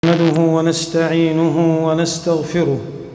نحمده ونستعينه ونستغفره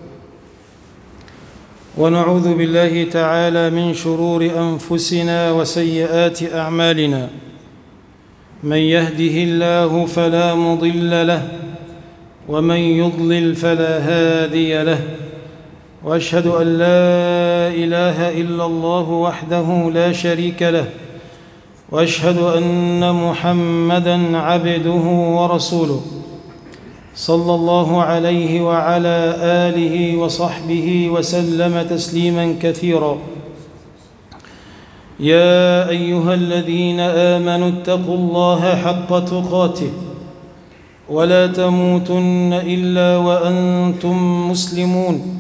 ونعوذ بالله تعالى من شرور أنفسنا وسيئات أعمالنا. من يهده الله فلا مضل له ومن يضلل فلا هادي له، وأشهد أن لا إله إلا الله وحده لا شريك له، وأشهد أن محمدًا عبده ورسوله صلى الله عليه وعلى آله وصحبه وسلم تسليماً كثيراً. يا أيها الذين آمنوا اتقوا الله حق تقاته ولا تموتن إلا وأنتم مسلمون.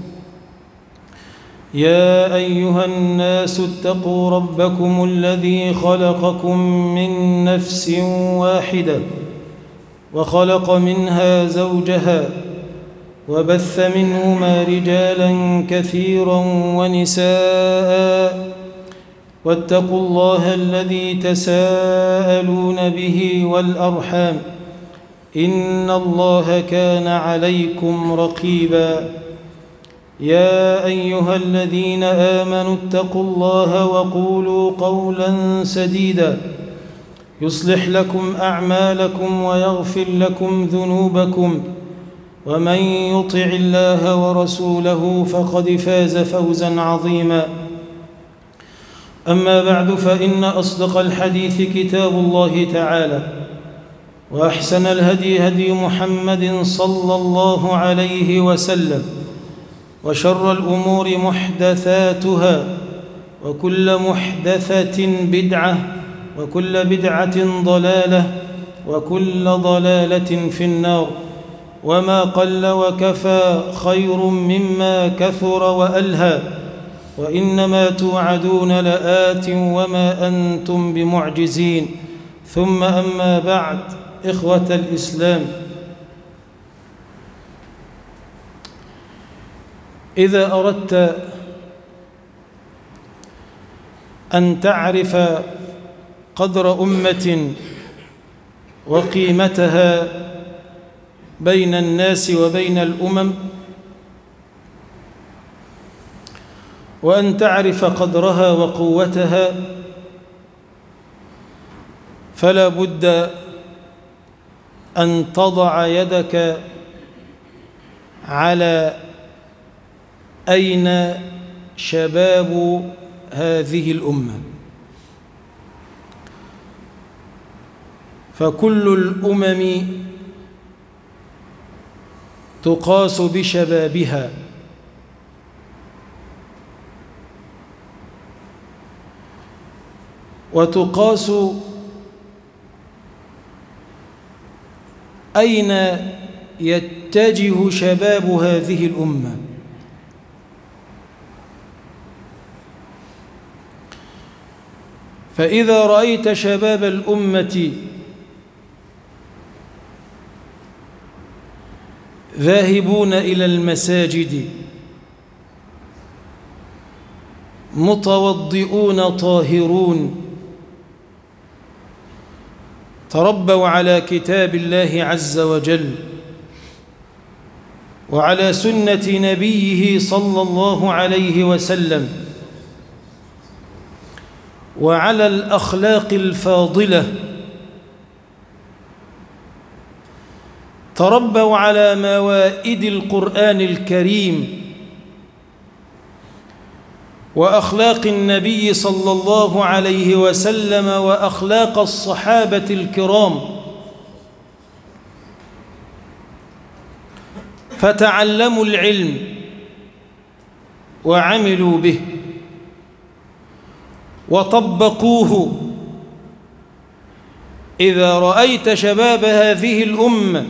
يا أيها الناس اتقوا ربكم الذي خلقكم من نفس واحدة وخلق منها زوجها وبث منهما رجالا كثيرا ونساء، واتقوا الله الذي تساءلون به والأرحام إن الله كان عليكم رقيبا. يا أيها الذين آمنوا اتقوا الله وقولوا قولا سديدا يصلح لكم أعمالكم ويغفر لكم ذنوبكم، ومن يطع الله ورسوله فقد فاز فوزا عظيما. أما بعد، فإن أصدق الحديث كتاب الله تعالى، وأحسن الهدي هدي محمد صلى الله عليه وسلم، وشر الأمور محدثاتها، وكل محدثة بدعة، وكل بدعة ضلالة، وكل ضلالة في النار. وما قل وكفى خير مما كثر وألهى، وإنما توعدون لآت وما أنتم بمعجزين. ثم أما بعد، إخوة الإسلام، إذا أردت أن تعرف قدر أمة وقيمتها بين الناس وبين الأمم، وأن تعرف قدرها وقوتها، فلا بد أن تضع يدك على أين شباب هذه الأمة. فكل الأمم تقاس بشبابها، وتقاس أين يتجه شباب هذه الأمة. فإذا رأيت شباب الأمة ذاهبون إلى المساجد متوضئون طاهرون، تربوا على كتاب الله عز وجل وعلى سنة نبيه صلى الله عليه وسلم وعلى الأخلاق الفاضلة، تربوا على موائد القرآن الكريم وأخلاق النبي صلى الله عليه وسلم وأخلاق الصحابة الكرام، فتعلموا العلم وعملوا به وطبقوه. إذا رأيت شباب هذه الأمة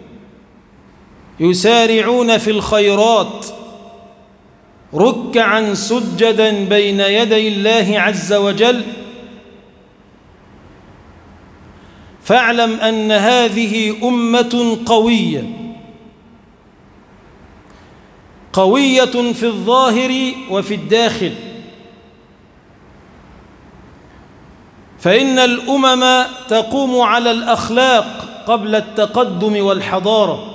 يسارعون في الخيرات ركعا سجدا بين يدي الله عز وجل، فاعلم أن هذه أمة قوية في الظاهر وفي الداخل. فإن الأمم تقوم على الأخلاق قبل التقدم والحضارة.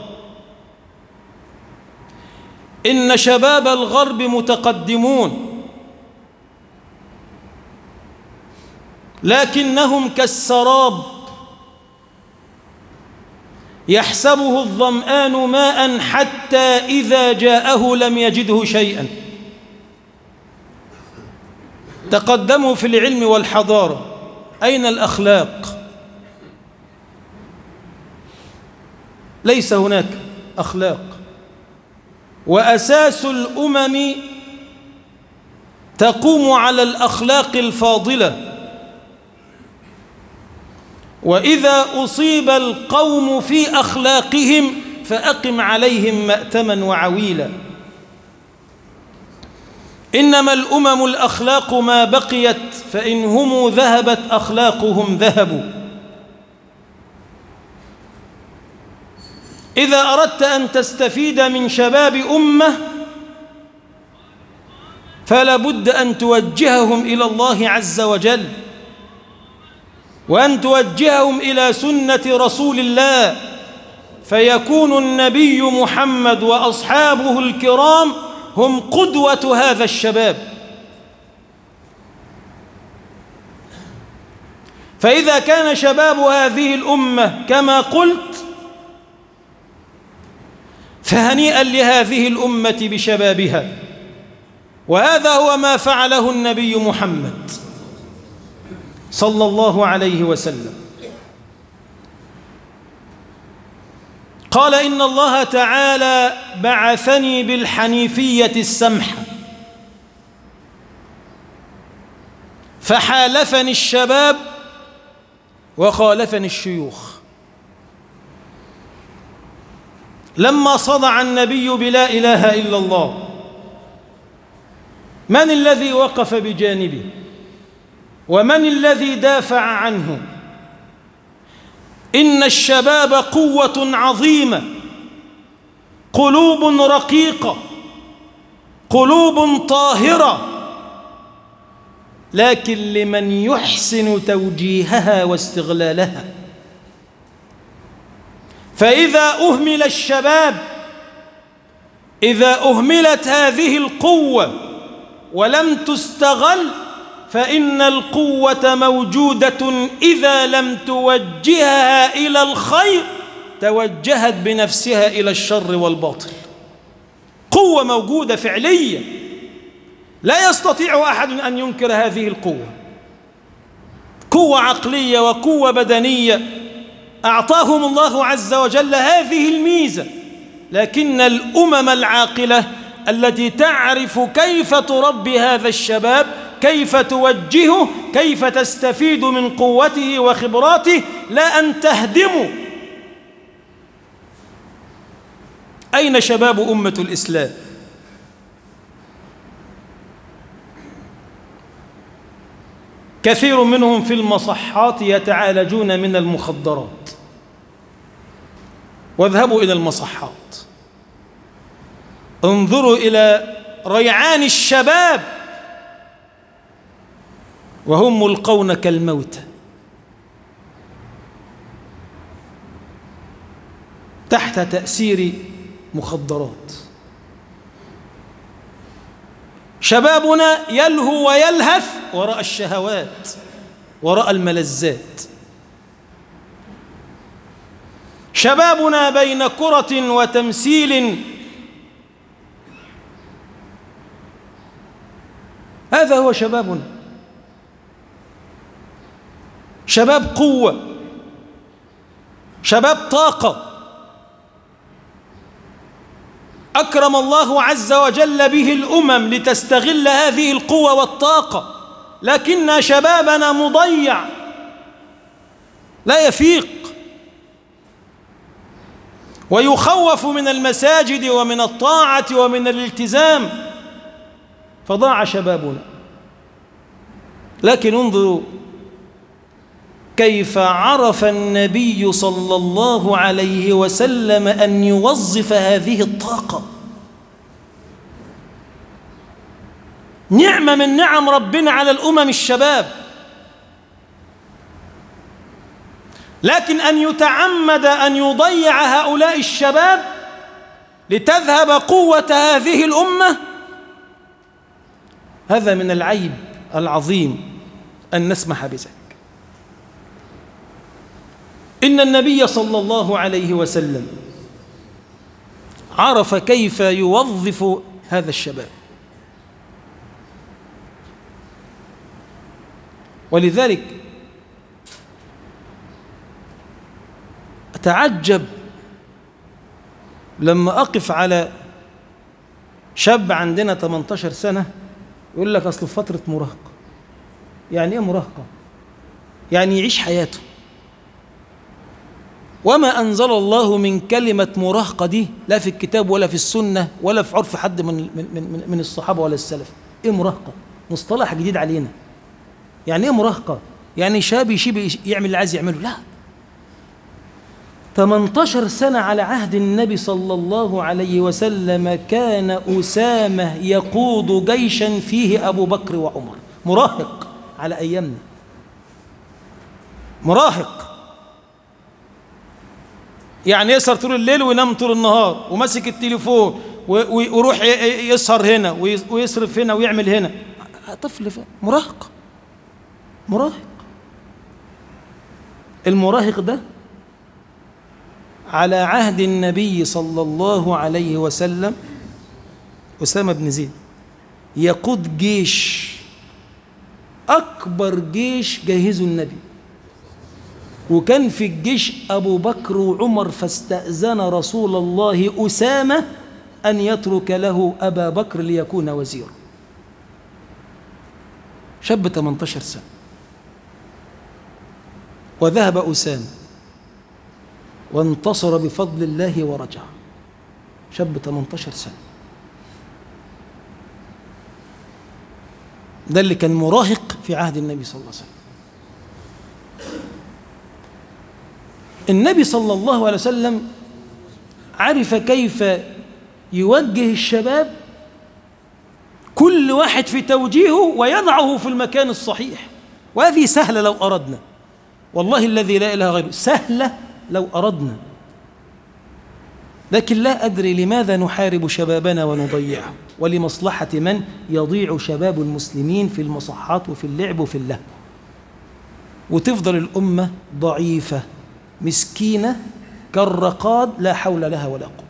إن شباب الغرب متقدمون، لكنهم كالسراب يحسبه الظمآن ماء حتى إذا جاءه لم يجده شيئا. تقدموا في العلم والحضارة، أين الأخلاق؟ ليس هناك أخلاق. وأساس الأمم تقوم على الأخلاق الفاضلة، وإذا أصيب القوم في أخلاقهم فأقم عليهم مأتما وعويلا. إنما الأمم الأخلاق ما بقيت، فإن هم ذهبت أخلاقهم ذهبوا. إذا أردت أن تستفيد من شباب أمة فلا بد أن توجههم إلى الله عز وجل، وأن توجههم إلى سنة رسول الله، فيكون النبي محمد وأصحابه الكرام هم قدوة هذا الشباب. فإذا كان شباب هذه الأمة كما قلت، فهنيئا لهذه الأمة بشبابها. وهذا هو ما فعله النبي محمد صلى الله عليه وسلم. قال: إن الله تعالى بعثني بالحنيفية السمحة، فحالفني الشباب وخالفني الشيوخ. لما صدع النبي بلا إله إلا الله، من الذي وقف بجانبه؟ ومن الذي دافع عنه؟ إن الشباب قوة عظيمة، قلوب رقيقة، قلوب طاهرة، لكن لمن يحسن توجيهها واستغلالها. فإذا أهمل الشباب، إذا أهملت هذه القوة ولم تستغل، فإن القوة موجودة إذا لم توجهها إلى الخير توجهت بنفسها إلى الشر والباطل. قوة موجودة فعلية، لا يستطيع أحد أن ينكر هذه القوة. قوة عقلية وقوة بدنية، أعطاهم الله عز وجل هذه الميزة. لكن الأمم العاقلة التي تعرف كيف تربي هذا الشباب، كيف توجهه، كيف تستفيد من قوته وخبراته، لا أن تهدمه. أين شباب أمة الإسلام؟ كثير منهم في المصحات يتعالجون من المخدرات. واذهبوا إلى المصحات، انظروا إلى ريعان الشباب وهم ملقون كالموتى تحت تأثير مخدرات. شبابنا يلهو ويلهث وراء الشهوات، وراء الملذات. شبابنا بين كرة وتمثيل. هذا هو شبابنا، شباب قوة، شباب طاقة أكرم الله عز وجل به الأمم لتستغل هذه القوة والطاقة. لكن شبابنا مضيع، لا يفيق، ويخوف من المساجد ومن الطاعة ومن الالتزام، فضاع شبابنا. لكن انظروا كيف عرف النبي صلى الله عليه وسلم أن يوظف هذه الطاقة. نعمة من نعم ربنا على الأمم الشباب. لكن أن يتعمد أن يضيع هؤلاء الشباب لتذهب قوة هذه الأمة، هذا من العيب العظيم أن نسمح بذلك. إن النبي صلى الله عليه وسلم عرف كيف يوظف هذا الشباب، ولذلك أتعجب لما أقف على شاب عندنا 18 سنة يقول لك أصل فترة مراهقة. يعني إيه مراهقة؟ يعني يعيش حياته، وما أنزل الله من كلمة مراهقة دي لا في الكتاب ولا في السنة ولا في عرف حد من الصحابة ولا السلف. إيه مراهقة؟ مصطلح جديد علينا. يعني إيه مراهقة؟ يعني شاب يعمل اللي عايز يعمله؟ لا، 18 سنة على عهد النبي صلى الله عليه وسلم كان أسامة يقود جيشا فيه أبو بكر وعمر. مراهق على أيامنا، مراهق. يعني يسهر طول الليل وينام طول النهار وماسك التليفون ويروح يسهر هنا ويصرف هنا ويعمل هنا. طفل مراهق، مراهق. المراهق ده على عهد النبي صلى الله عليه وسلم أسامة بن زيد يقود جيش، أكبر جيش جهزه النبي، وكان في الجيش أبو بكر وعمر، فاستأذن رسول الله أسامة أن يترك له أبا بكر ليكون وزيرا. شاب 18 سنة، وذهب أسامة وانتصر بفضل الله ورجع. شاب 18 سنة، ده اللي كان مراهق في عهد النبي صلى الله عليه وسلم. النبي صلى الله عليه وسلم عرف كيف يوجه الشباب، كل واحد في توجيهه ويضعه في المكان الصحيح. وهذه سهلة لو أردنا، والله الذي لا إله غيره، سهلة لو أردنا. لكن لا أدري لماذا نحارب شبابنا ونضيعه، ولمصلحة من يضيع شباب المسلمين في المصحات وفي اللعب وفي اللهو، وتفضل الأمة ضعيفة مسكينة كالرقاد لا حول لها ولا قوة.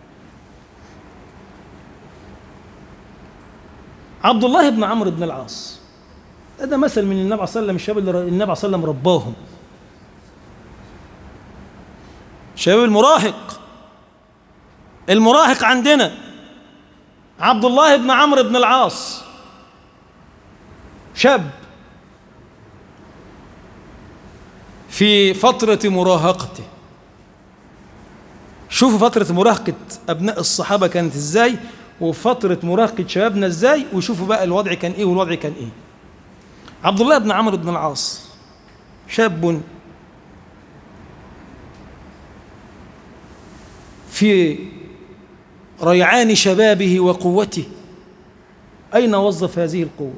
عبد الله بن عمرو بن العاص، هذا مثل من النبي صلى الله عليه وسلم، الشباب اللي النبي صلى الله عليه وسلم رباهم، شباب المراهق. المراهق عندنا عبد الله بن عمرو بن العاص، شاب في فترة مراهقته. شوفوا فترة مراهقة أبناء الصحابة كانت إزاي، وفترة مراهقة شبابنا إزاي، وشوفوا بقى الوضع كان إيه والوضع كان إيه. عبد الله بن عمرو بن العاص شاب في ريعان شبابه وقوته. أين وظف هذه القوة؟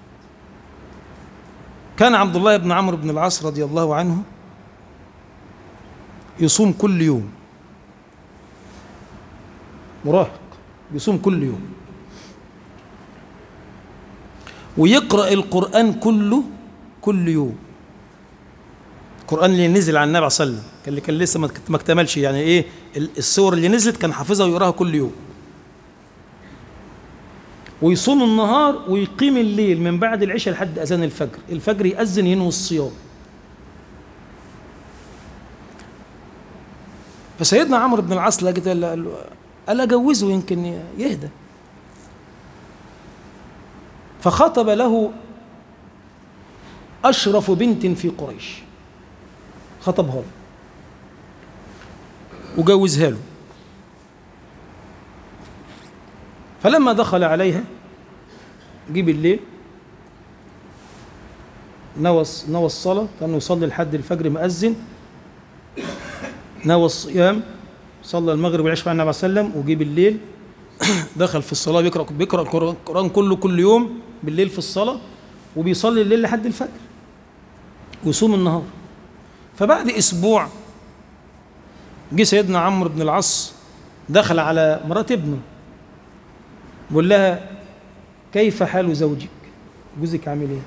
كان عبد الله بن عمرو بن العاص رضي الله عنه يصوم كل يوم، مراهق يصوم كل يوم، ويقرأ القرآن كله كل يوم. القرآن اللي نزل عن النبي صلى الله عليه وسلم، اللي كان لسه ما اكتملش، يعني ايه السور اللي نزلت كان حافظها ويقراها كل يوم. ويصوم النهار ويقيم الليل من بعد العشاء لحد أذان الفجر. الفجر يأذن ينوي الصيام. فسيدنا عمرو بن العاص قال أجوزه يمكن يهدى، فخطب له أشرف بنت في قريش، خطبها له وجوزها له. فلما دخل عليها جيب الليل، نوى الصلاة، كان يصلي لحد الفجر مأذن، نوى الصيام، صلى المغرب والعشاء مع النبي صلى الله عليه وسلم، وجيب الليل دخل في الصلاة، بيقرأ القرآن كله كل يوم بالليل في الصلاة، وبيصلي الليل لحد الفجر، ويصوم النهار. فبعد أسبوع جه سيدنا عمرو بن العاص دخل على مرات ابنه بيقول لها كيف حال زوجك؟ جوزك عامل ايه؟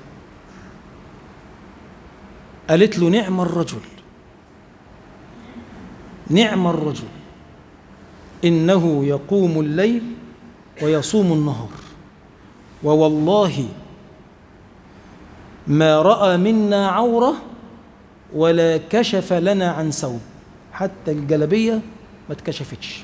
قالت له نعم الرجل، نعم الرجل، إنه يقوم الليل ويصوم النهار، ووالله ما رأى منا عورة ولا كشف لنا عن ثوب، حتى الجلبية ما اتكشفتش،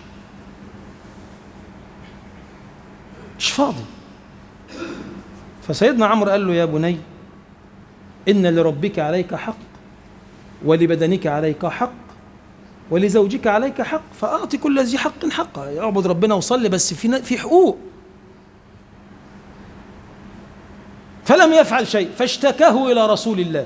مش فاضي. فسيدنا عمرو قال له يا بني إن لربك عليك حق، ولبدنك عليك حق، ولزوجك عليك حق، فأعطي كل ذي حق حقه. اعبد ربنا وصلي، بس في حقوق. فلم يفعل شيء، فاشتكاه إلى رسول الله.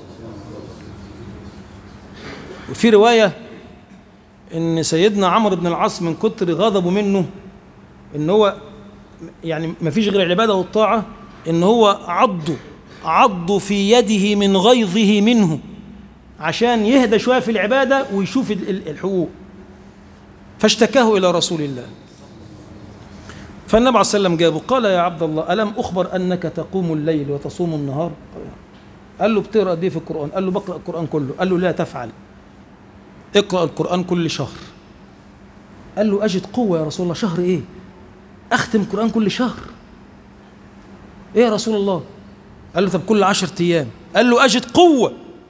وفي رواية إن سيدنا عمرو بن العاص من كتر غضبه منه، إن هو يعني ما فيش غير العبادة والطاعة، إن هو عض في يده من غيظه منه عشان يهدى شوية في العبادة ويشوف الحقوق. فاشتكاه إلى رسول الله، فالنبي عليه الصلاة والسلام جابه قال يا عبد الله ألم أخبر أنك تقوم الليل وتصوم النهار؟ قال له بتقرأ قد إيه في القرآن؟ قال له بقرأ القرآن كله. قال له لا تفعل، اقرأ القرآن كل شهر. قال له أجد قوة يا رسول الله. شهر إيه؟ أختم القرآن كل شهر إيه يا رسول الله؟ قال له طب كل 10 أيام. قال له أجد قوة.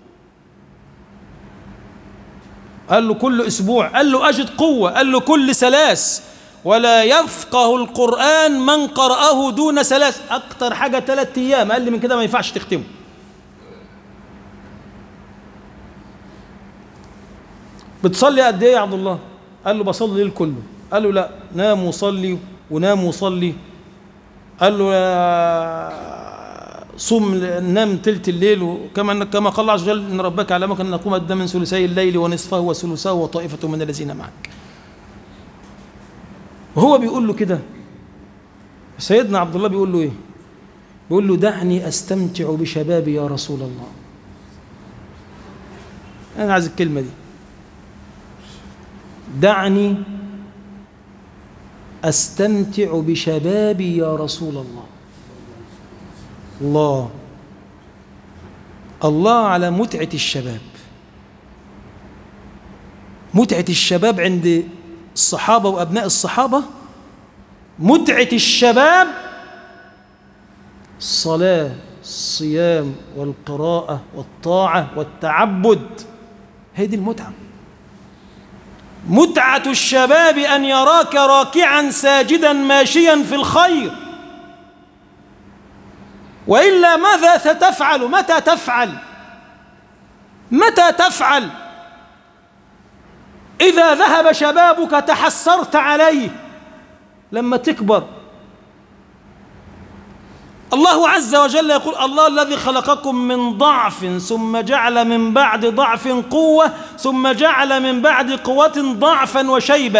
قال له كل أسبوع. قال له أجد قوة. قال له كل 3. ولا يفقه القرآن من قرأه دون 3، أكتر حاجة 3 أيام، أقل من كده ما ينفعش تختمه. بتصلي قد إيه يا عبد الله؟ قال له بصلي الليل كله. قال له لا، نام وصلي ونام وصلي. قال له صوم نام تلت الليل، وكما كما قال الله عز وجل ان ربك علمك ان نقوم ادنى من ثلثي الليل ونصفه وثلثه وطائفه من الذين معك. وهو بيقول له كده، سيدنا عبد الله بيقول له ايه؟ بيقول له دعني استمتع بشبابي يا رسول الله. انا عايز الكلمه دي، دعني استمتع بشبابي يا رسول الله. الله على متعة الشباب. متعة الشباب عند الصحابة وأبناء الصحابة، متعة الشباب الصلاة، الصيام والقراءة والطاعة والتعبد، هذه المتعة. متعة الشباب أن يراك راكعا ساجدا ماشيا في الخير، وإلا ماذا ستفعل؟ متى تفعل؟ متى تفعل؟ إذا ذهب شبابك تحسرت عليه لما تكبر. الله عز وجل يقول الله الذي خلقكم من ضعف ثم جعل من بعد ضعف قوة ثم جعل من بعد قوة ضعفا وشيبة.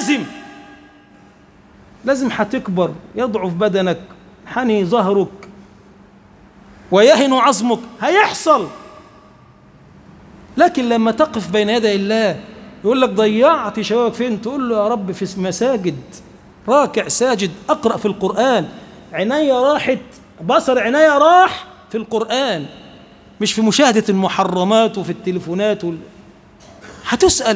لازم هتكبر، يضعف بدنك، حني ظهرك ويهن عظمك، هيحصل. لكن لما تقف بين يدي الله يقول لك ضيعت شبابك فين؟ تقول له يا رب في مساجد، راكع ساجد، أقرأ في القرآن، عناية راحت، بصر عناية راح في القرآن، مش في مشاهدة المحرمات وفي التليفونات هتسأل.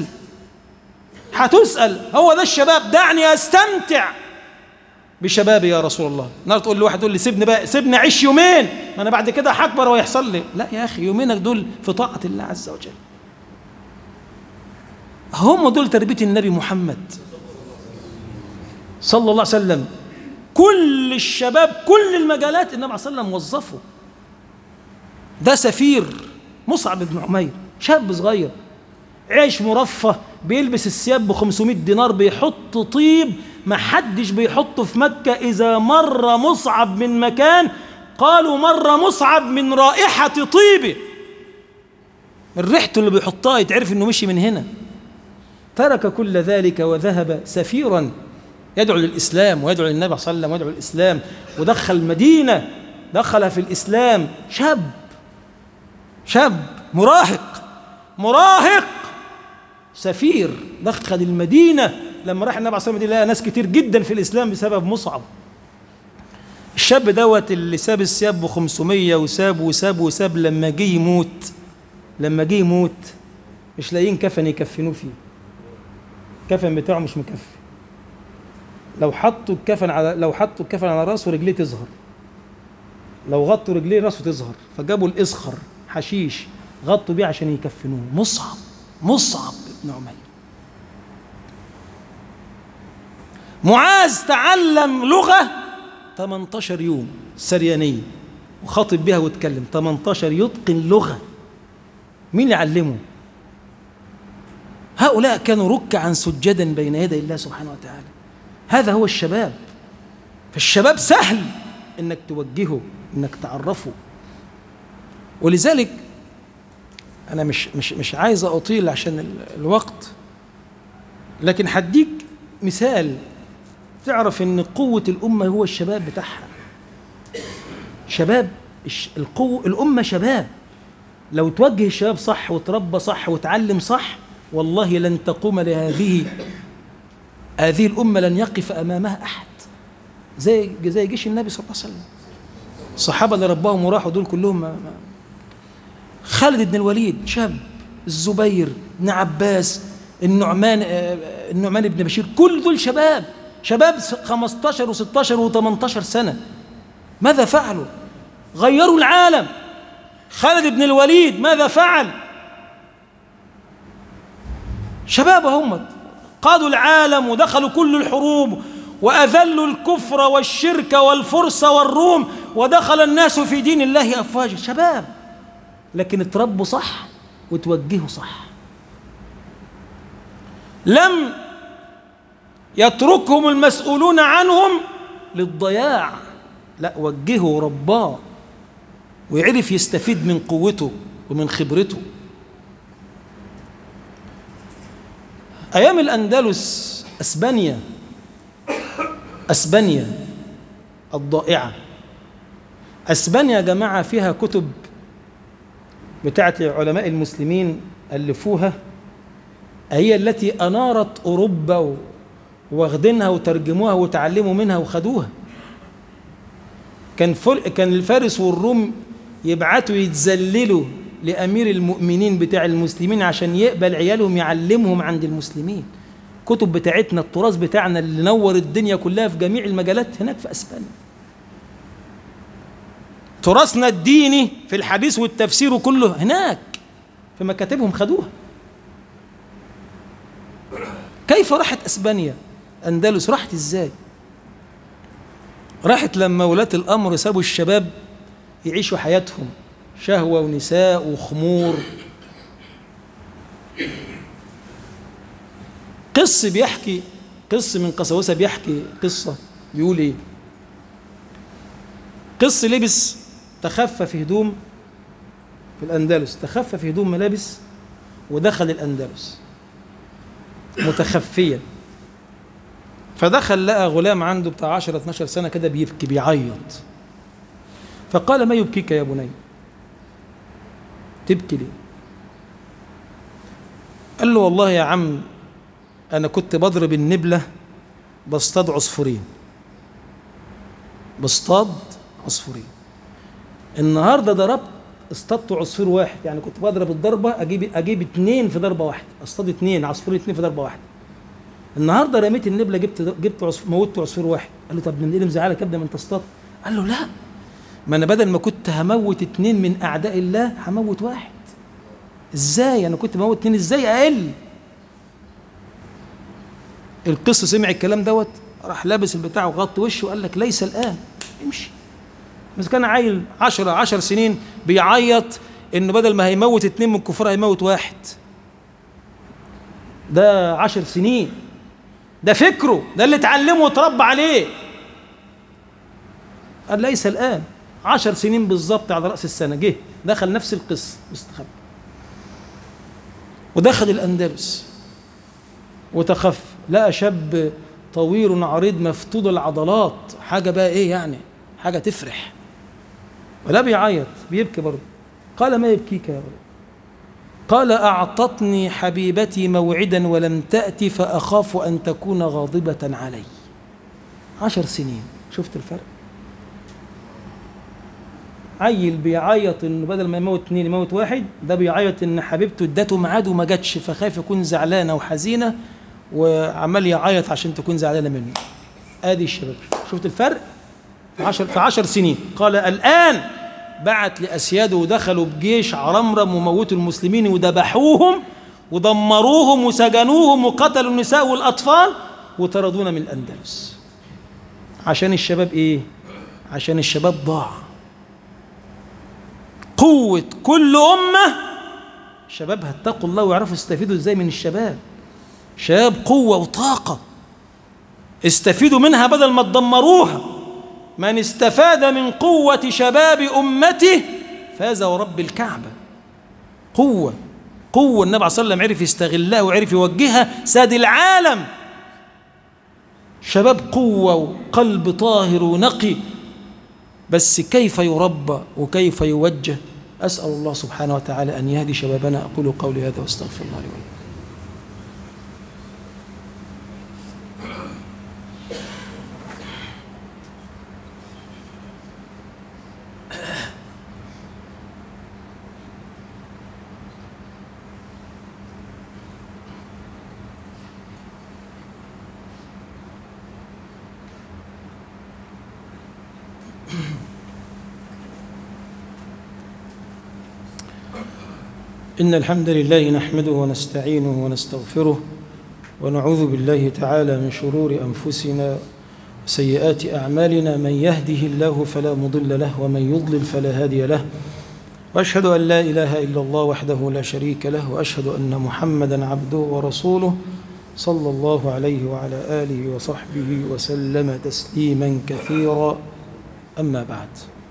هو ده الشباب. دعني أستمتع بشبابي يا رسول الله. النهارده تقول لواحد تقول لي سيبني بقى، سيبني أعيش يومين، ما أنا بعد كده هكبر ويحصل لي. لا يا أخي، يومينك دول في طاعة الله عز وجل. هم دول تربية النبي محمد صلى الله عليه وسلم. كل الشباب، كل المجالات النبي عليه الصلاة والسلام وظفه. ده سفير مصعب بن عمير، شاب صغير عيش مرفه، بيلبس الثياب ب500 دينار، بيحط طيب ما حدش بيحطه في مكة. إذا مر مصعب من مكان قالوا مر مصعب من رائحة طيبه، من ريحته اللي بيحطها يتعرف انه مشي من هنا. ترك كل ذلك وذهب سفيرا يدعو للإسلام ويدعو للنبي صلى الله عليه وسلم ويدعو للإسلام، ودخل المدينة، دخل في الإسلام شاب مراهق سفير دخل المدينة. لما راح النبي عليه الصلاة والسلام لقى ناس كتير جدا في الإسلام بسبب مصعب. الشاب دوت اللي ساب الثياب ب 500 وساب لما جه يموت مش لاقيين كفن يكفنوه فيه. الكفن بتاعه مش مكفي. لو حطوا الكفن على راسه رجليه تظهر، لو غطوا رجليه راسه تظهر، فجابوا الإصخر حشيش غطوا بيه عشان يكفنوه. مصعب بن عمير. معاذ تعلم لغة 18 يوم سريانية وخاطب بها واتكلم 18 يتقن لغة. مين اللي علمه؟ هؤلاء كانوا ركعا سجدا بين يدي الله سبحانه وتعالى. هذا هو الشباب. فالشباب سهل انك توجهه، انك تعرفه. ولذلك انا مش عايز اطيل عشان الوقت، لكن هديك مثال تعرف ان قوة الامة هو الشباب بتاعها. شباب الامة شباب. لو توجه الشباب صح وتربى صح وتعلم صح، والله لن تقوم هذه الامة، لن يقف امامها احد. زي جيش النبي صلى الله عليه وسلم. الصحابة اللي رباهم وراحوا دول كلهم خالد بن الوليد شاب، الزبير بن عباس، النعمان بن بشير، كل دول شباب 15 و16 و18 سنة. ماذا فعلوا؟ غيروا العالم. خالد بن الوليد ماذا فعل؟ شباب هم قادوا العالم ودخلوا كل الحروب وأذلوا الكفر والشرك والفرس والروم، ودخل الناس في دين الله أفواجا. شباب، لكن اتربوا صح وتوجهوا صح. لم يتركهم المسؤولون عنهم للضياع، لا، وجهه ورباه ويعرف يستفيد من قوته ومن خبرته. أيام الأندلس، أسبانيا الضائعة. أسبانيا يا جماعة فيها كتب بتاعت علماء المسلمين ألفوها، هي التي أنارت أوروبا واخدينها وترجموها وتعلموا منها وخدوها. كان الفارس والروم يبعتوا يتذللوا لأمير المؤمنين بتاع المسلمين عشان يقبل عيالهم يعلمهم عند المسلمين. كتب بتاعتنا، التراث بتاعنا اللي نور الدنيا كلها في جميع المجالات هناك في أسبانيا. تراثنا الديني في الحديث والتفسير كله هناك في مكاتبهم خدوها. كيف راحت أسبانيا؟ أندلس راحت إزاي؟ راحت لما ولاة الأمر سابوا الشباب يعيشوا حياتهم شهوة ونساء وخمور. قس من قساوسة بيحكي قصة، بيقول إيه؟ قس لبس تخفى هدوم في الأندلس، تخفى هدوم ملابس ودخل الأندلس متخفيا. فدخل لقى غلام عنده بتاع 10-12 سنة كده بيبكي بيعيط. فقال: ما يبكيك يا بني؟ تبكي ليه؟ قال له: والله يا عم أنا كنت بضرب النبلة بصطاد عصفورين. النهارده اصطدت عصفور واحد، يعني كنت بضرب الضربة أجيب 2 في ضربة واحدة، اصطاد 2 عصفورين 2 في ضربة واحدة. النهارده رميت النبلة جبت موتت عصفور واحد. قال له: طب من ايه اللي مزعلك يا ابني ما انت اصطدت؟ قال له: لا، ما انا بدل ما كنت هموت 2 من اعداء الله هموت واحد. ازاي انا كنت بموت 2؟ ازاي اقل؟ القس سمع الكلام دوت، راح لابس البتاع وغطى وشه وقال لك: ليس الان، امشي. بس كان عيل 10 سنين بيعيط انه بدل ما هيموت 2 من الكفار هيموت واحد. ده 10 سنين، ده فكره، ده اللي اتعلمه وتربى عليه. قال: ليس الآن. 10 سنين بالظبط على رأس السنة جه دخل نفس القصة واستخبى، ودخل الأندلس وتخف. لقى شاب طويل عريض مفتوض العضلات، حاجة بقى ايه يعني، حاجة تفرح، ولا بيعيط بيبكي برضه. قال: ما يبكيك يا رب؟ قال أعطتني حبيبتي موعدا ولم تأتي فأخاف أن تكون غاضبة علي. 10 سنين. شفت الفرق؟ عيل بيعيط انه بدل ما يموت 2 يموت 1، ده بيعيط ان حبيبته ادته ميعاد وما جاتش فخاف يكون زعلانه وحزينه وعمال يعيط عشان تكون زعلانه منه. ادي الشباب. شفت الفرق؟ في 10 سنين. قال الآن بعت لأسياده ودخلوا بجيش عرمرم وموتوا المسلمين وذبحوهم ودمروهم وسجنوهم وقتلوا النساء والأطفال وطردونا من الأندلس. عشان الشباب إيه؟ عشان الشباب ضاع. قوة كل أمة شبابها اتقوا الله ويعرفوا يستفيدوا إزاي من الشباب. شباب قوة وطاقة، استفيدوا منها بدل ما تدمروها. من استفاد من قوة شباب أمته فاز ورب الكعبة. قوة النبي عليه الصلاة والسلام عرف يستغلها وعرف يوجهها ساد العالم. شباب قوة وقلب طاهر ونقي، بس كيف يربى وكيف يوجه؟ أسأل الله سبحانه وتعالى أن يهدي شبابنا. أقول قولي هذا واستغفر الله لي ولكم. إن الحمد لله نحمده ونستعينه ونستغفره ونعوذ بالله تعالى من شرور أنفسنا وسيئات أعمالنا. من يهده الله فلا مضل له ومن يضلل فلا هادي له، وأشهد أن لا إله إلا الله وحده لا شريك له، وأشهد أن محمدًا عبده ورسوله صلى الله عليه وعلى آله وصحبه وسلم تسليمًا كثيرا. أما بعد،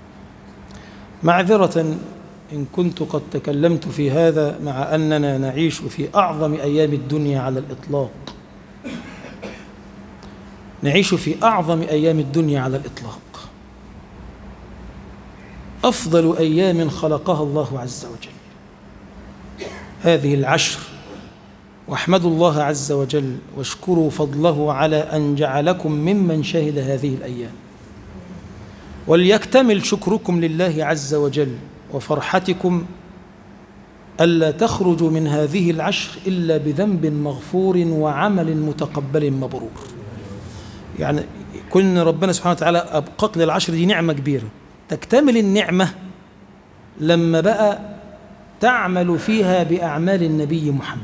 معذرة إن كنت قد تكلمت في هذا مع أننا نعيش في أعظم أيام الدنيا على الإطلاق. نعيش في أعظم أيام الدنيا على الإطلاق، أفضل أيام خلقها الله عز وجل، هذه العشر. واحمدوا الله عز وجل واشكروا فضله على أن جعلكم ممن شهد هذه الأيام. وليكتمل شكركم لله عز وجل وفرحتكم ألا تخرجوا من هذه العشر إلا بذنب مغفور وعمل متقبل مبرور. يعني كن ربنا سبحانه وتعالى أبقاك للعشر دي نعمة كبيرة. تكتمل النعمة لما بقى تعمل فيها بأعمال النبي محمد.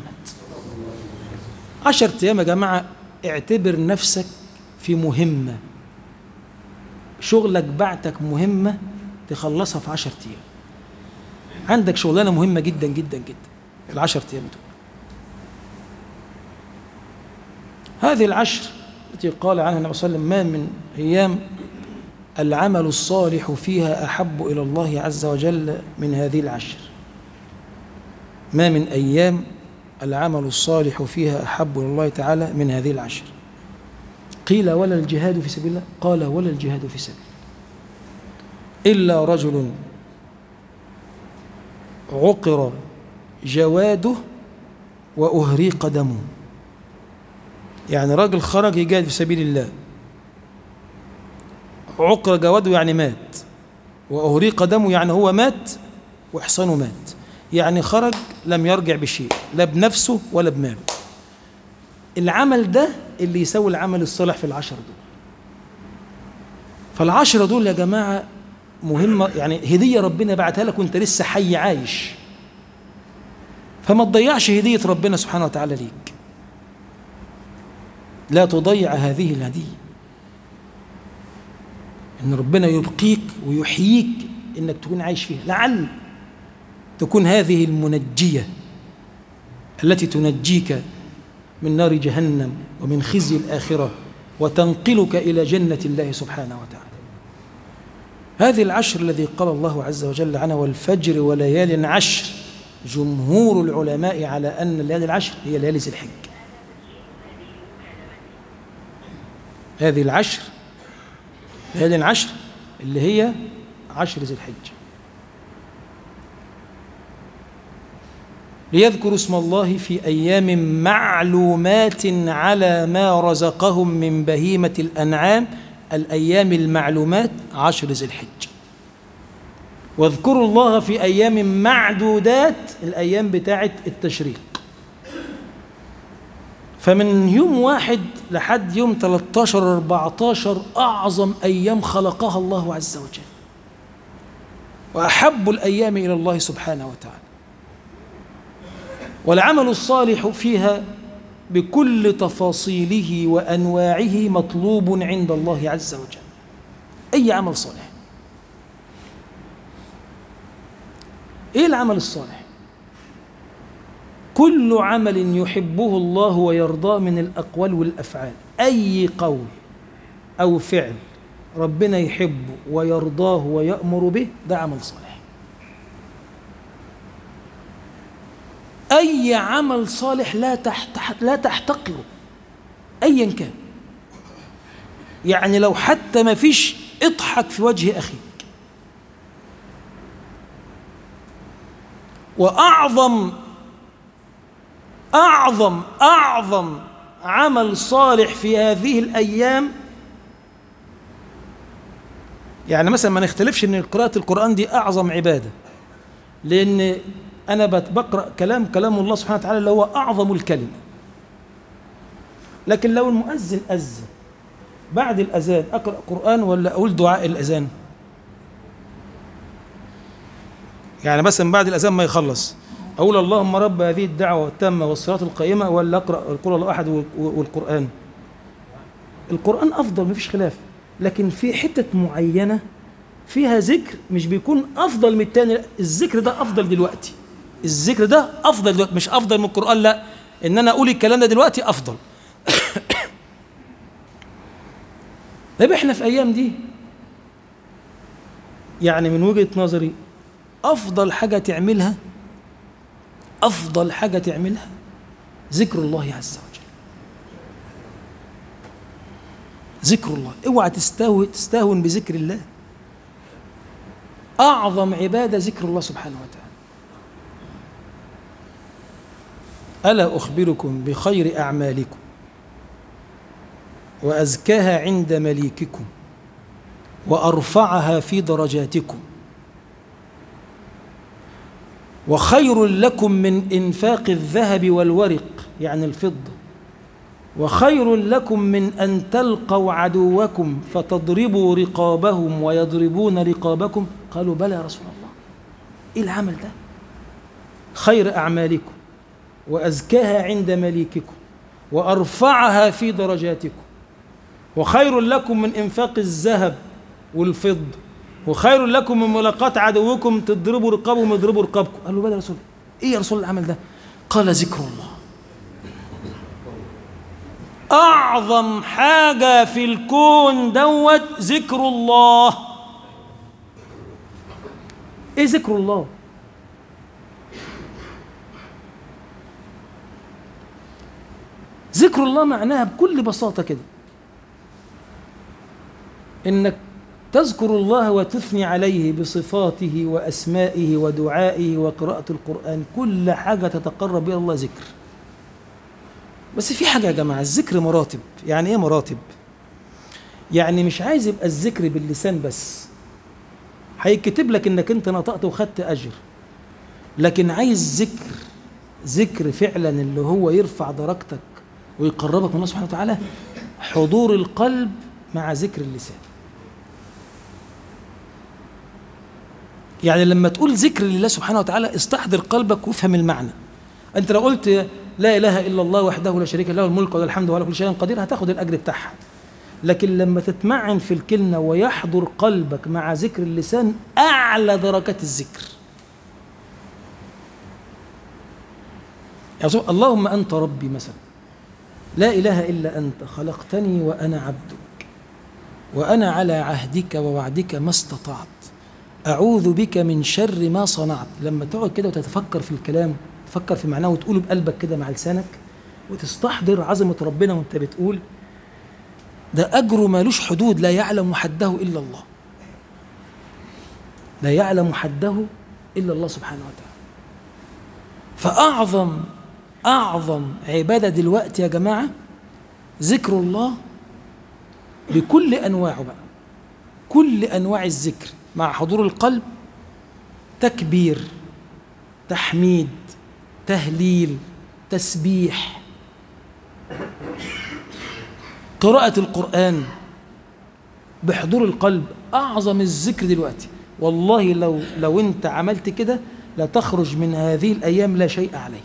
10 أيام يا جماعة، اعتبر نفسك في مهمة، شغلك بعتك مهمة تخلصها في 10 أيام. عندك شغلانة مهمة جدا جدا جدا 10 أيام دول. هذه العشر التي قال عنها النبي صلى الله عليه وسلم: ما من أيام العمل الصالح فيها أحب إلى الله عز وجل من هذه العشر. ما من أيام العمل الصالح فيها أحب إلى الله تعالى من هذه العشر. قيل: ولا الجهاد في سبيل الله؟ قال: ولا الجهاد في سبيل إلا رجل عقر جواده وأهريق دمه. يعني راجل خرج يجاهد في سبيل الله، عقر جواده يعني مات، وأهريق دمه يعني هو مات وإحصانه مات، يعني خرج لم يرجع بشيء لا بنفسه ولا بماله. العمل ده اللي يسوي العمل الصالح في العشر دول. فالعشرة دول يا جماعة مهمة، يعني هدية ربنا بعتها لك وانت لسه حي عايش، فما تضيعش هدية ربنا سبحانه وتعالى ليك. لا تضيع هذه الهدية، ان ربنا يبقيك ويحييك انك تكون عايش فيها، لعل تكون هذه المنجية التي تنجيك من نار جهنم ومن خزي الآخرة وتنقلك إلى جنة الله سبحانه وتعالى. هذه العشر الذي قال الله عز وجل عنها: والفجر وليال عشر. جمهور العلماء على أن الليالي العشر هي ليالي ذي الحجة. هذه العشر ليالي العشر اللي هي 10 ذي الحجة. ليذكروا اسم الله في أيام معلومات على ما رزقهم من بهيمة الأنعام. الأيام المعلومات 10 ذي الحجة. واذكروا الله في أيام معدودات، الأيام بتاعة التشريق. فمن يوم 1 لحد يوم 13 14 أعظم أيام خلقها الله عز وجل، وأحب الأيام إلى الله سبحانه وتعالى. والعمل الصالح فيها بكل تفاصيله وأنواعه مطلوب عند الله عز وجل. أي عمل صالح. إيه العمل الصالح؟ كل عمل يحبه الله ويرضاه من الأقوال والأفعال. أي قول أو فعل ربنا يحبه ويرضاه ويأمر به، ده عمل صالح. أي عمل صالح لا تحتقره أيا كان. يعني لو حتى ما فيش، اضحك في وجه أخيك. وأعظم أعظم أعظم عمل صالح في هذه الأيام، يعني مثلا ما نختلفش ان قراءة القرآن دي أعظم عبادة، لأن أنا بقرأ كلام الله سبحانه وتعالى اللي هو أعظم الكلمة. لكن لو المؤذن أذن بعد الأذان أقرأ قرآن ولا أقول دعاء الأذان؟ يعني مثلا بعد الأذان ما يخلص أقول اللهم رب هذه الدعوة التامة والصلاة القائمة، ولا أقرأ قل الله أحد والقرآن؟ القرآن أفضل، مفيش خلاف، لكن في حتة معينة فيها ذكر مش بيكون أفضل من التاني. الذكر ده أفضل دلوقتي، الذكر ده أفضل دلوقتي، مش أفضل من القرآن، لا، إن أنا أقول الكلام ده دلوقتي أفضل. طيب إحنا في أيام دي، يعني من وجهة نظري أفضل حاجة تعملها ذكر الله عز وجل. ذكر الله، اوعى تستهون بذكر الله. أعظم عبادة ذكر الله سبحانه وتعالى. ألا أخبركم بخير أعمالكم وأزكاها عند مليككم وأرفعها في درجاتكم وخير لكم من إنفاق الذهب والورق، يعني الفضة، وخير لكم من أن تلقوا عدوكم فتضربوا رقابهم ويضربون رقابكم؟ قالوا بلى يا رسول الله. إيه العمل ده؟ خير أعمالكم وأزكاها عند مليككم وأرفعها في درجاتكم وخير لكم من إنفاق الذهب والفضة وخير لكم من ملاقاة عدوكم تضربوا رقابهم ويضربوا رقابكم. قالوا بلى يا رسول الله. إيه يا رسول الله العمل ده؟ قال ذكر الله. أعظم حاجة في الكون دوت ذكر الله. إيه ذكر الله؟ ذكر الله معناها بكل بساطة كده إنك تذكر الله وتثني عليه بصفاته وأسمائه ودعائه وقراءة القرآن، كل حاجة تتقرب إلى الله ذكر. بس في حاجة يا جماعة، الذكر مراتب. يعني إيه مراتب؟ يعني مش عايز يبقى الذكر باللسان بس، هيكتب لك إنك أنت نطقت وخدت أجر، لكن عايز ذكر فعلا اللي هو يرفع درجتك ويقربك من الله سبحانه وتعالى، حضور القلب مع ذكر اللسان. يعني لما تقول ذكر لله سبحانه وتعالى استحضر قلبك وافهم المعنى. أنت لو قلت لا إله إلا الله وحده لا شريك له الملك وله الحمد وعلى كل شيء قدير، هتاخد الأجر بتاعها. لكن لما تتمعن في الكلمة ويحضر قلبك مع ذكر اللسان، أعلى درجات الذكر. يعني اللهم أنت ربي مثلا، لا إله إلا أنت خلقتني وأنا عبدك وأنا على عهدك ووعدك ما استطعت أعوذ بك من شر ما صنعت. لما تقعد كده وتتفكر في الكلام، تفكر في معناه وتقوله بقلبك كده مع لسانك وتستحضر عظمة ربنا وانت بتقول، ده أجره مالوش حدود، لا يعلم حده إلا الله. لا يعلم حده إلا الله سبحانه وتعالى. فأعظم عبادة دلوقتي يا جماعة ذكر الله بكل أنواعه بقى، كل أنواع الذكر مع حضور القلب، تكبير، تحميد، تهليل، تسبيح، قراءة القرآن بحضور القلب. أعظم الذكر دلوقتي والله لو أنت عملت كده لا تخرج من هذه الأيام لا شيء عليك.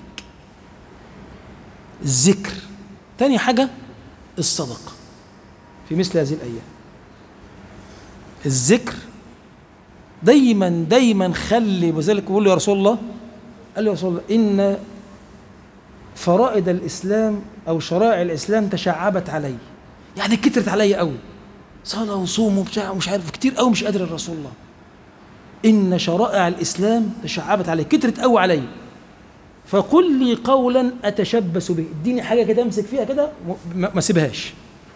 الذكر. تاني حاجة الصدقة في مثل هذه الأيام. الذكر دايما خلي، وذلك بقول له يا رسول الله، قال له يا رسول الله إن فرائض الإسلام أو شرائع الإسلام تشعبت علي، يعني كترت علي قوي، صلاة وصوم وبتاع ومش عارف كتير قوي، مش قادر يا رسول الله. إن شرائع الإسلام تشعبت علي، كترت قوي علي، فقل لي قولا أتشبث به، اديني حاجة كده أمسك فيها كده ما سيبهاش.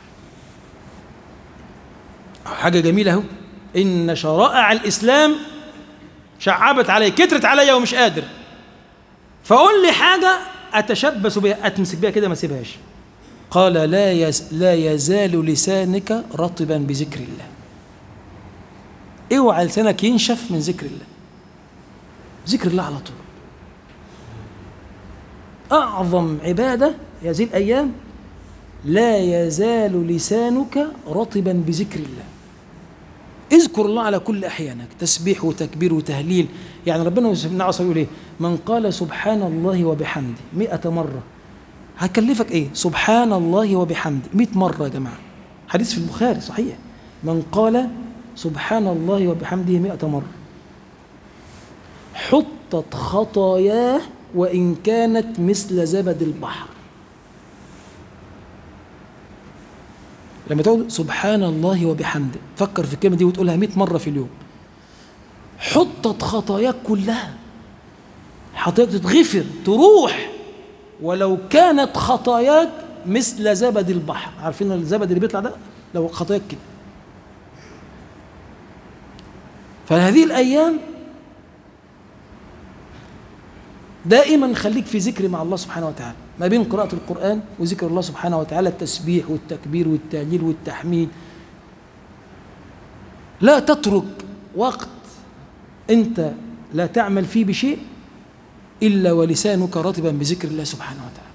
حاجة جميلة اهو، إن شرائع الإسلام شعبت علي، كترت علي ومش قادر، فقل لي حاجة أتشبث بها، أتمسك بها كده ما سيبهاش. قال لا يزال لسانك رطبا بذكر الله. اوعى لسانك ينشف من ذكر الله، ذكر الله على طول. أعظم عبادة هذه الأيام لا يزال لسانك رطبا بذكر الله. اذكر الله على كل أحيانك، تسبيح وتكبير وتهليل. يعني ربنا سبحانه وتعالى يقول إيه؟ من قال سبحان الله وبحمده 100 مرة، هكلفك إيه؟ سبحان الله وبحمده 100 مرة يا جماعة. حديث في البخاري صحيح. من قال سبحان الله وبحمده 100 مرة حطت خطاياه وإن كانت مثل زبد البحر. لما تقول سبحان الله وبحمده، فكر في الكلمة دي وتقولها 100 مرة في اليوم، حطت خطاياك كلها، خطاياك تتغفر تروح ولو كانت خطاياك مثل زبد البحر. عارفين الزبد اللي بيطلع ده؟ لو خطاياك كده. فهذه الأيام دائما خليك في ذكر مع الله سبحانه وتعالى، ما بين قراءة القرآن وذكر الله سبحانه وتعالى، التسبيح والتكبير والتهليل والتحميد. لا تترك وقت أنت لا تعمل فيه بشيء إلا ولسانك رطبا بذكر الله سبحانه وتعالى.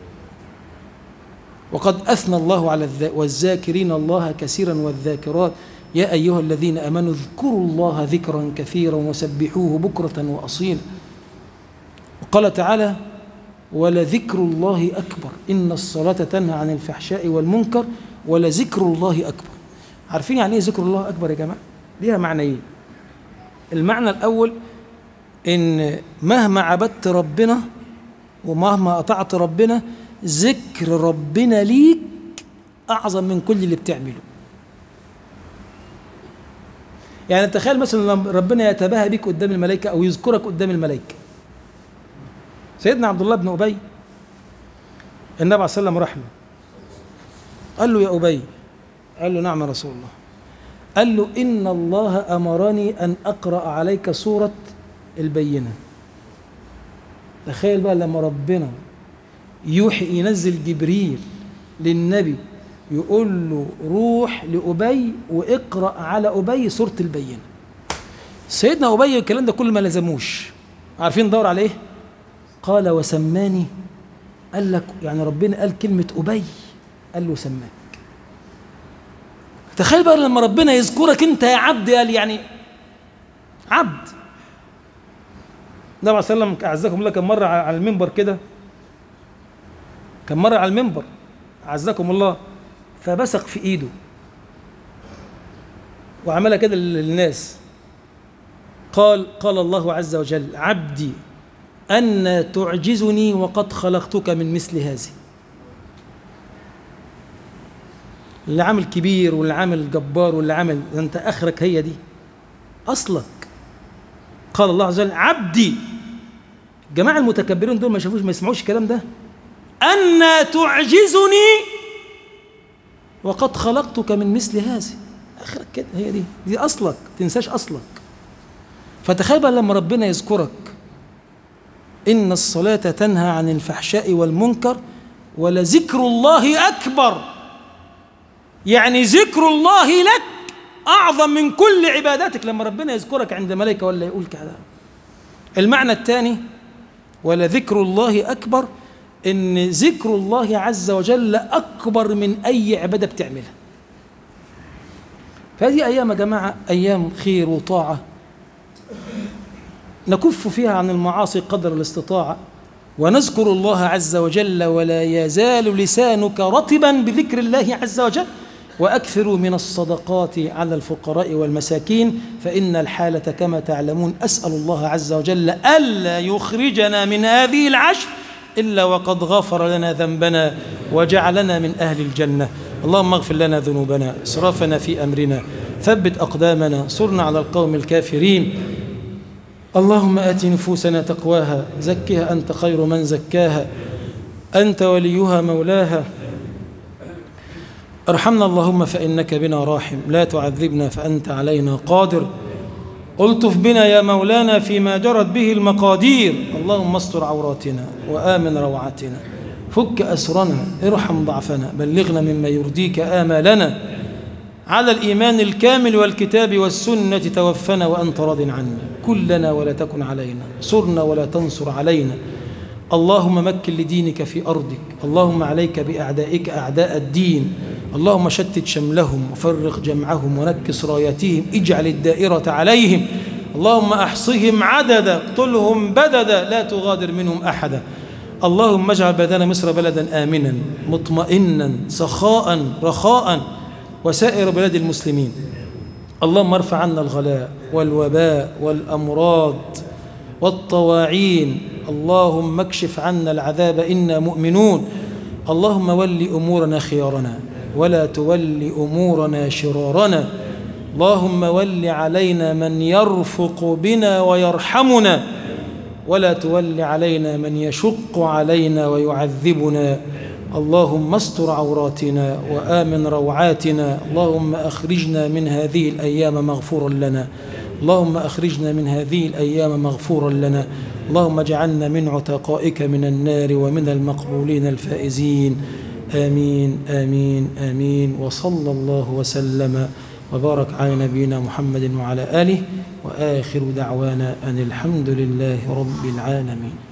وقد أثنى الله على والذاكرين الله كثيرا والذاكرات يا أيها الذين آمنوا اذكروا الله ذكرا كثيرا وسبحوه بكرة وأصيلا. وقال تعالى ولذكر الله أكبر إن الصلاة تنهى عن الفحشاء والمنكر ولذكر الله أكبر. عارفين يعني إيه ذكر الله أكبر يا جماعة؟ ليها معنيين. المعنى الأول إن مهما عبدت ربنا ومهما أطعت ربنا، ذكر ربنا ليك أعظم من كل اللي بتعمله. يعني تخيل مثلا ربنا يتباهى بك قدام الملائكة أو يذكرك قدام الملائكة. سيدنا عبد الله بن أبي النبي عليه الصلاة والسلام راح له قال له يا أبي، قال له نعم يا رسول الله، قال له إن الله أمرني أن أقرأ عليك سورة البينة. تخيل بقى لما ربنا يوحي ينزل جبريل للنبي يقول له روح لأبي واقرأ على أبي سورة البينة. سيدنا أبي الكلام ده كله ما لزموش. عارفين دور عليه؟ قال وسماني. قال لك يعني ربنا قال كلمة أبي، قال له سماك. تخيل بقى لما ربنا يذكرك انت يا عبد، قال يعني عبد. النبي عليه الصلاة والسلام أعزكم الله كم مرة على المنبر كده، كم مرة على المنبر أعزكم الله، فبسق في إيده وعملها كده للناس. قال الله عز وجل عبدي أن تعجزني وقد خلقتك من مثل هذه. اللي عامل كبير واللي عامل جبار واللي عامل، أنت آخرك هي دي أصلك. قال الله عز وجل عبدي. الجماعة المتكبرين دول ما يسمعوش الكلام ده. أن تعجزني وقد خلقتك من مثل هذه. آخرك كده هي دي أصلك، تنساش أصلك. فتخيل لما ربنا يذكرك إن الصلاة تنهى عن الفحشاء والمنكر ولذكر الله أكبر. يعني ذكر الله لك أعظم من كل عباداتك لما ربنا يذكرك عند ملائكة ولا يقول كذا. المعنى الثاني ولذكر الله أكبر، إن ذكر الله عز وجل أكبر من أي عبادة بتعملها. فهذه أيام يا جماعة أيام خير وطاعة نكف فيها عن المعاصي قدر الاستطاعة، ونذكر الله عز وجل ولا يزال لسانك رطبا بذكر الله عز وجل. وأكثروا من الصدقات على الفقراء والمساكين فإن الحالة كما تعلمون. أسأل الله عز وجل ألا يخرجنا من هذه العشر إلا وقد غفر لنا ذنبنا وجعلنا من أهل الجنة. اللهم اغفر لنا ذنوبنا، إسرافنا في أمرنا، ثبت أقدامنا، صرنا على القوم الكافرين. اللهم آت نفوسنا تقواها، زكها أنت خير من زكاها، أنت وليها مولاها. ارحمنا اللهم فإنك بنا راحم، لا تعذبنا فأنت علينا قادر. ألطف بنا يا مولانا فيما جرت به المقادير. اللهم استر عوراتنا وآمن روعتنا، فك أسرنا، ارحم ضعفنا، بلغنا مما يرضيك آمالنا. على الإيمان الكامل والكتاب والسنة توفنا وأنت راض عنا. كلنا ولا تكن علينا، صرنا ولا تنصر علينا. اللهم مكن لدينك في أرضك، اللهم عليك بأعدائك أعداء الدين. اللهم شتت شملهم وفرق جمعهم ونكس راياتهم، اجعل الدائرة عليهم. اللهم أحصهم عددا، اقتلهم بددا، لا تغادر منهم أحدا. اللهم اجعل بلدنا مصر بلدا آمنا مطمئنا سخاء رخاء وسائر بلاد المسلمين. اللهم ارفع عنا الغلاء والوباء والأمراض والطواعين. اللهم اكشف عنا العذاب إنا مؤمنون. اللهم ول أمورنا خيارنا ولا تول أمورنا شرارنا. اللهم ول علينا من يرفق بنا ويرحمنا، ولا تول علينا من يشق علينا ويعذبنا. اللهم استر عوراتنا وآمن روعاتنا. اللهم أخرجنا من هذه الأيام مغفورا لنا، اللهم أخرجنا من هذه الأيام مغفورا لنا. اللهم اجعلنا من عتقائك من النار ومن المقبولين الفائزين. آمين آمين آمين. وصلى الله وسلم وبارك على نبينا محمد وعلى آله، وآخر دعوانا أن الحمد لله رب العالمين.